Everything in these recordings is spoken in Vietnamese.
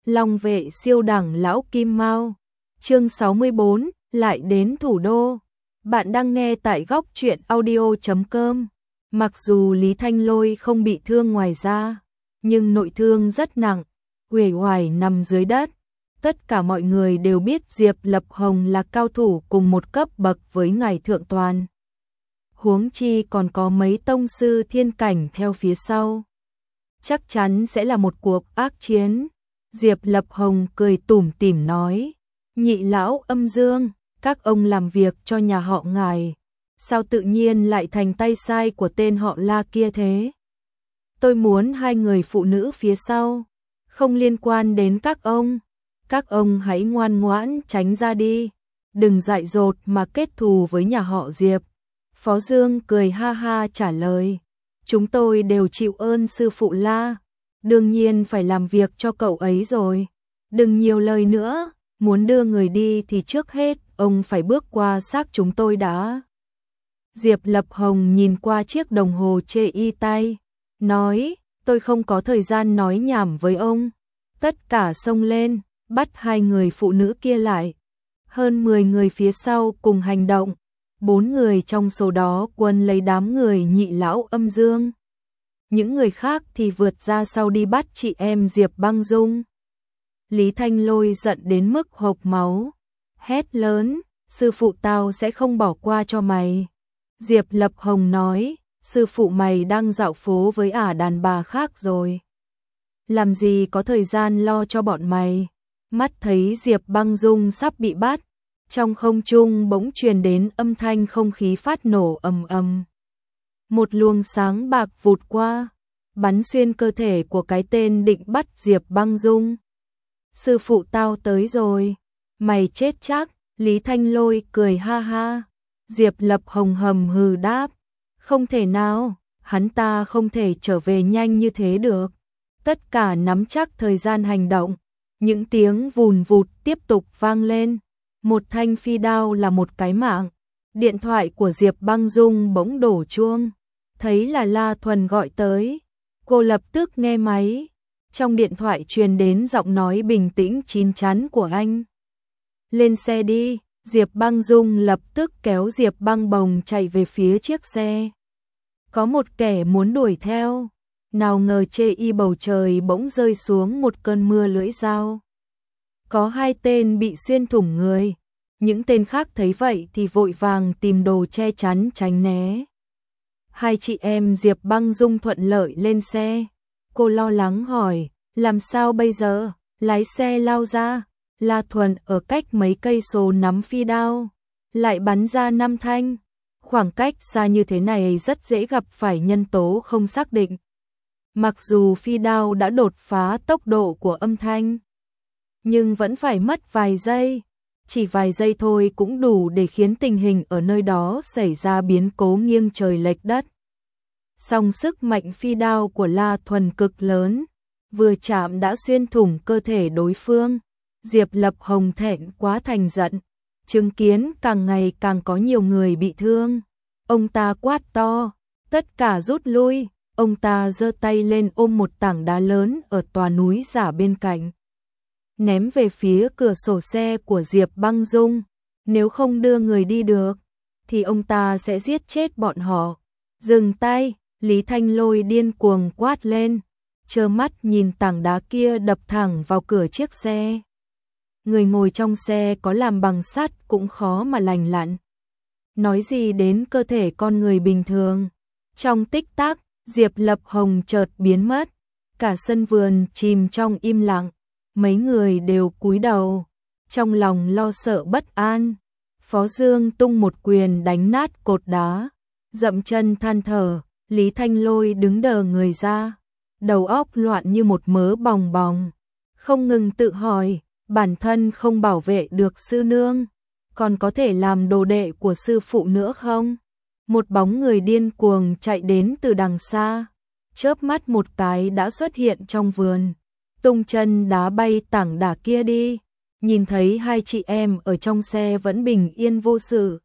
Long vệ siêu đẳng lão Kim Mao. Chương 64, lại đến thủ đô. Bạn đang nghe tại góc truyện audio.com. Mặc dù Lý Thanh Lôi không bị thương ngoài da, nhưng nội thương rất nặng, uể oải nằm dưới đất. Tất cả mọi người đều biết Diệp Lập Hồng là cao thủ cùng một cấp bậc với ngài thượng toàn. Huống chi còn có mấy tông sư thiên cảnh theo phía sau. Chắc chắn sẽ là một cuộc ác chiến. Diệp Lập Hồng cười tủm tỉm nói, nhị lão Âm Dương, các ông làm việc cho nhà họ ngài, sao tự nhiên lại thành tay sai của tên họ La kia thế? Tôi muốn hai người phụ nữ phía sau, không liên quan đến các ông hãy ngoan ngoãn tránh ra đi, đừng dại dột mà kết thù với nhà họ Diệp. Phó Dương cười ha ha trả lời, chúng tôi đều chịu ơn sư phụ La, đương nhiên phải làm việc cho cậu ấy rồi. Đừng nhiều lời nữa, muốn đưa người đi thì trước hết ông phải bước qua xác chúng tôi đã. Diệp Lập Hồng nhìn qua chiếc đồng hồ chê y tay, nói, tôi không có thời gian nói nhảm với ông. Tất cả xông lên, bắt hai người phụ nữ kia lại. Hơn 10 người phía sau cùng hành động, 4 người trong số đó quân lấy đám người nhị lão Âm Dương. Những người khác thì vượt ra sau đi bắt chị em Diệp Băng Dung. Lý Thanh Lôi giận đến mức hộc máu, hét lớn, sư phụ tao sẽ không bỏ qua cho mày. Diệp Lập Hồng nói, sư phụ mày đang dạo phố với đàn bà khác rồi. Làm gì có thời gian lo cho bọn mày. Mắt thấy Diệp Băng Dung sắp bị bắt, trong không trung bỗng truyền đến âm thanh không khí phát nổ ầm ầm. Một luồng sáng bạc vụt qua, bắn xuyên cơ thể của cái tên định bắt Diệp Băng Dung. Sư phụ tao tới rồi, mày chết chắc. Lý Thanh Lôi cười ha ha. Diệp Lập Hồng hầm hừ đáp, không thể nào, hắn ta không thể trở về nhanh như thế được. Tất cả nắm chắc thời gian hành động, những tiếng vùn vụt tiếp tục vang lên. Một thanh phi đao là một cái mạng. Điện thoại của Diệp Băng Dung bỗng đổ chuông, thấy là La Thuần gọi tới. Cô lập tức nghe máy, trong điện thoại truyền đến giọng nói bình tĩnh chín chắn của anh. Lên xe đi. Diệp Băng Dung lập tức kéo Diệp Băng Bồng chạy về phía chiếc xe. Có một kẻ muốn đuổi theo, nào ngờ chê y bầu trời bỗng rơi xuống một cơn mưa lưỡi dao. Có 2 tên bị xuyên thủng người, những tên khác thấy vậy thì vội vàng tìm đồ che chắn tránh né. Hai chị em Diệp Băng Dung thuận lợi lên xe. Cô lo lắng hỏi, làm sao bây giờ? Lái xe lao ra. La Thuần ở cách mấy cây số nắm phi đao, lại bắn ra 5 thanh. Khoảng cách xa như thế này rất dễ gặp phải nhân tố không xác định. Mặc dù phi đao đã đột phá tốc độ của âm thanh, nhưng vẫn phải mất vài giây. Chỉ vài giây thôi cũng đủ để khiến tình hình ở nơi đó xảy ra biến cố nghiêng trời lệch đất. Song sức mạnh phi đao của La Thuần cực lớn, vừa chạm đã xuyên thủng cơ thể đối phương. Diệp Lập Hồng thẹn quá thành giận, chứng kiến càng ngày càng có nhiều người bị thương. Ông ta quát to, tất cả rút lui. Ông ta giơ tay lên ôm một tảng đá lớn ở tòa núi giả bên cạnh, ném về phía cửa sổ xe của Diệp Băng Dung. Nếu không đưa người đi được, thì ông ta sẽ giết chết bọn họ. Dừng tay. Lý Thanh Lôi điên cuồng quát lên, trơ mắt nhìn tảng đá kia đập thẳng vào cửa chiếc xe. Người ngồi trong xe có làm bằng sắt cũng khó mà lành lặn, nói gì đến cơ thể con người bình thường. Trong tích tắc, Diệp Lập Hồng chợt biến mất, cả sân vườn chìm trong im lặng, mấy người đều cúi đầu, trong lòng lo sợ bất an. Phó Dương tung một quyền đánh nát cột đá, dậm chân than thở. Lý Thanh Lôi đứng đờ người ra, đầu óc loạn như một mớ bòng bòng, không ngừng tự hỏi, bản thân không bảo vệ được sư nương, còn có thể làm đồ đệ của sư phụ nữa không? Một bóng người điên cuồng chạy đến từ đằng xa, chớp mắt một cái đã xuất hiện trong vườn, tung chân đá bay tảng đá kia đi. Nhìn thấy hai chị em ở trong xe vẫn bình yên vô sự,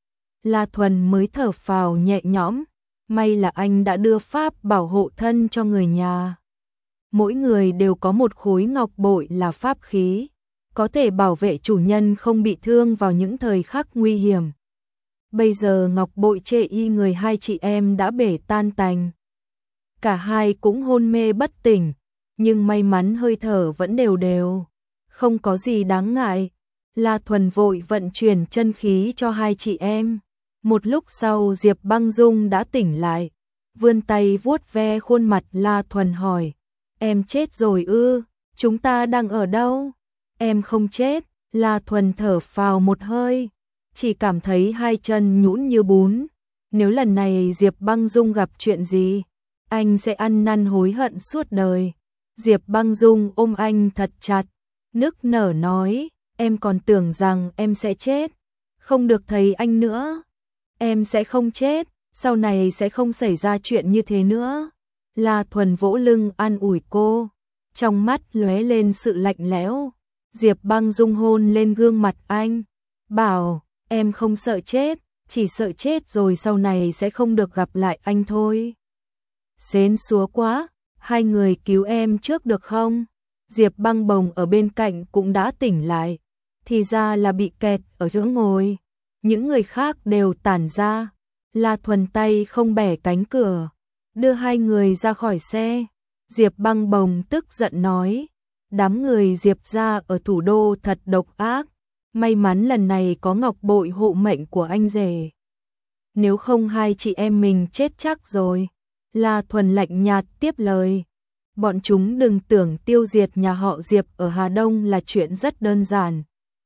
La Thuần mới thở phào nhẹ nhõm, may là anh đã đưa pháp bảo hộ thân cho người nhà. mỗi người đều có một khối ngọc bội là pháp khí, có thể bảo vệ chủ nhân không bị thương vào những thời khắc nguy hiểm. Bây giờ ngọc bội chê y người hai chị em đã bể tan tành. Cả hai cũng hôn mê bất tỉnh, nhưng may mắn hơi thở vẫn đều đều, không có gì đáng ngại. La Thuần vội vận chuyển chân khí cho hai chị em. Một lúc sau Diệp Băng Dung đã tỉnh lại, vươn tay vuốt ve khuôn mặt La Thuần hỏi, em chết rồi ư, chúng ta đang ở đâu? Em không chết, La Thuần thở phào một hơi, chỉ cảm thấy hai chân nhũn như bún. Nếu lần này Diệp Băng Dung gặp chuyện gì, anh sẽ ăn năn hối hận suốt đời. Diệp Băng Dung ôm anh thật chặt, nức nở nói, em còn tưởng rằng em sẽ chết, không được thấy anh nữa. Em sẽ không chết, sau này sẽ không xảy ra chuyện như thế nữa. La Thuần vỗ lưng an ủi cô, trong mắt lóe lên sự lạnh lẽo. Diệp Băng Dung hôn lên gương mặt anh, bảo, em không sợ chết, chỉ sợ chết rồi sau này sẽ không được gặp lại anh thôi. Xến xúa quá, hai người cứu em trước được không? Diệp Băng Bồng ở bên cạnh cũng đã tỉnh lại, thì ra là bị kẹt ở chỗ ngồi. Những người khác đều tản ra. La Thuần tay không bẻ cánh cửa, đưa hai người ra khỏi xe. Diệp Băng Bồng tức giận nói, đám người Diệp gia ở thủ đô thật độc ác, may mắn lần này có ngọc bội hộ mệnh của anh rể. Nếu không hai chị em mình chết chắc rồi. La Thuần lạnh nhạt tiếp lời, bọn chúng đừng tưởng tiêu diệt nhà họ Diệp ở Hà Đông là chuyện rất đơn giản.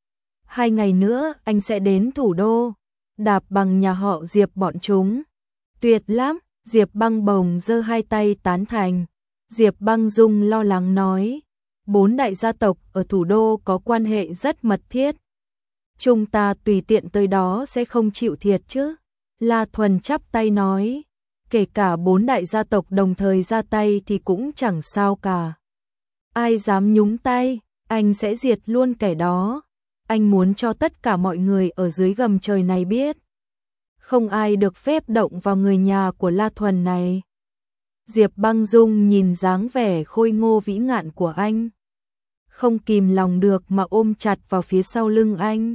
2 ngày nữa anh sẽ đến thủ đô, đạp bằng nhà họ Diệp bọn chúng. Tuyệt lắm, Diệp Băng Bồng giơ hai tay tán thành. Diệp Băng Dung lo lắng nói, 4 đại gia tộc ở thủ đô có quan hệ rất mật thiết. Chúng ta tùy tiện tới đó sẽ không chịu thiệt chứ. La Thuần chắp tay nói, kể cả 4 đại gia tộc đồng thời ra tay thì cũng chẳng sao cả. Ai dám nhúng tay, anh sẽ diệt luôn kẻ đó. Anh muốn cho tất cả mọi người ở dưới gầm trời này biết, không ai được phép động vào người nhà của La Thuần này. Diệp Băng Dung nhìn dáng vẻ khôi ngô vĩ ngạn của anh, không kìm lòng được mà ôm chặt vào phía sau lưng anh.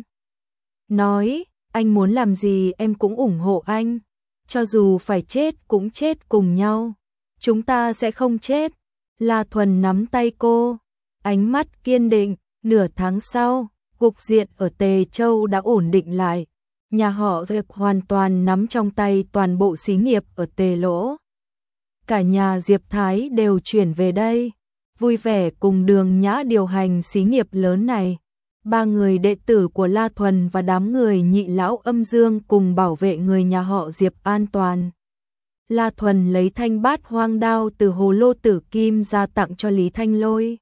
Nói, anh muốn làm gì em cũng ủng hộ anh, cho dù phải chết cũng chết cùng nhau. Chúng ta sẽ không chết. La Thuần nắm tay cô, ánh mắt kiên định. Nửa tháng sau, cục diện ở Tề Châu đã ổn định lại. Nhà họ Diệp hoàn toàn nắm trong tay toàn bộ xí nghiệp ở Tề Lỗ. Cả nhà Diệp Thái đều chuyển về đây, vui vẻ cùng Đường Nhã điều hành xí nghiệp lớn này. 3 người đệ tử của La Thuần và đám người Nhị lão Âm Dương cùng bảo vệ người nhà họ Diệp an toàn. La Thuần lấy thanh bát hoang đao từ hồ lô tử kim ra tặng cho Lý Thanh Lôi,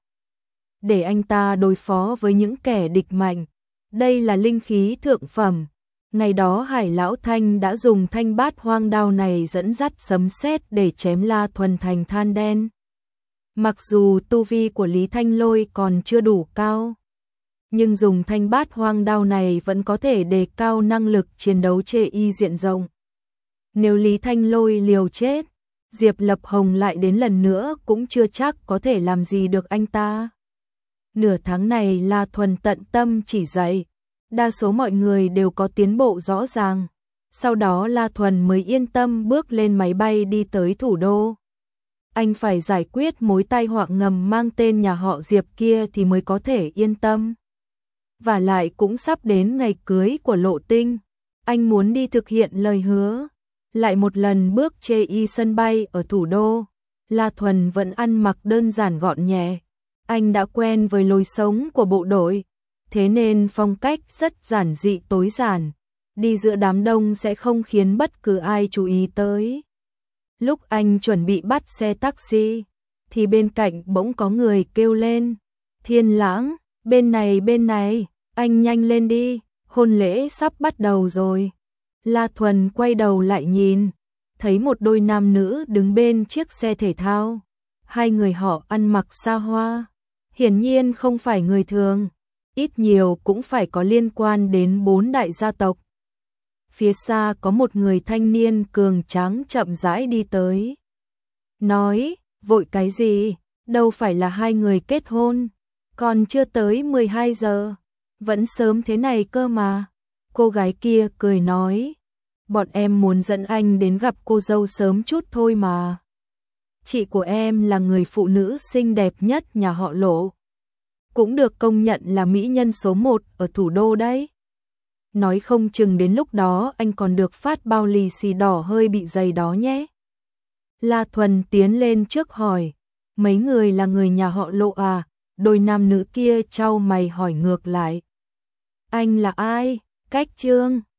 để anh ta đối phó với những kẻ địch mạnh. Đây là linh khí thượng phẩm. Ngày đó Hải Lão Thanh đã dùng thanh bát hoang đao này dẫn dắt sấm sét để chém La Thuần thành than đen. Mặc dù tu vi của Lý Thanh Lôi còn chưa đủ cao, nhưng dùng thanh bát hoang đao này vẫn có thể đề cao năng lực chiến đấu chê y diện rộng. Nếu Lý Thanh Lôi liều chết, Diệp Lập Hồng lại đến lần nữa cũng chưa chắc có thể làm gì được anh ta. Nửa tháng này La Thuần tận tâm chỉ dạy, đa số mọi người đều có tiến bộ rõ ràng. Sau đó La Thuần mới yên tâm bước lên máy bay đi tới thủ đô. Anh phải giải quyết mối tai họa ngầm mang tên nhà họ Diệp kia thì mới có thể yên tâm. Và lại cũng sắp đến ngày cưới của Lộ Tinh, anh muốn đi thực hiện lời hứa. Lại một lần bước chê y sân bay ở thủ đô, La Thuần vẫn ăn mặc đơn giản gọn nhẹ. Anh đã quen với lối sống của bộ đội, thế nên phong cách rất giản dị tối giản, đi giữa đám đông sẽ không khiến bất cứ ai chú ý tới. Lúc anh chuẩn bị bắt xe taxi, thì bên cạnh bỗng có người kêu lên, Thiên Lãng, bên này, anh nhanh lên đi, hôn lễ sắp bắt đầu rồi. La Thuần quay đầu lại nhìn, thấy một đôi nam nữ đứng bên chiếc xe thể thao. Hai người họ ăn mặc xa hoa, hiển nhiên không phải người thường, ít nhiều cũng phải có liên quan đến 4 đại gia tộc. Phía xa có một người thanh niên cường tráng chậm rãi đi tới. Nói, vội cái gì, đâu phải là hai người kết hôn, còn chưa tới 12 giờ, vẫn sớm thế này cơ mà. Cô gái kia cười nói, bọn em muốn dẫn anh đến gặp cô dâu sớm chút thôi mà. Chị của em là người phụ nữ xinh đẹp nhất nhà họ Lộ, cũng được công nhận là mỹ nhân số 1 ở thủ đô đấy. Nói không chừng đến lúc đó anh còn được phát bao lì xì đỏ hơi bị dày đó nhé. La Thuần tiến lên trước hỏi, mấy người là người nhà họ Lộ à? Đôi nam nữ kia chau mày hỏi ngược lại. Anh là ai? Cách Trương.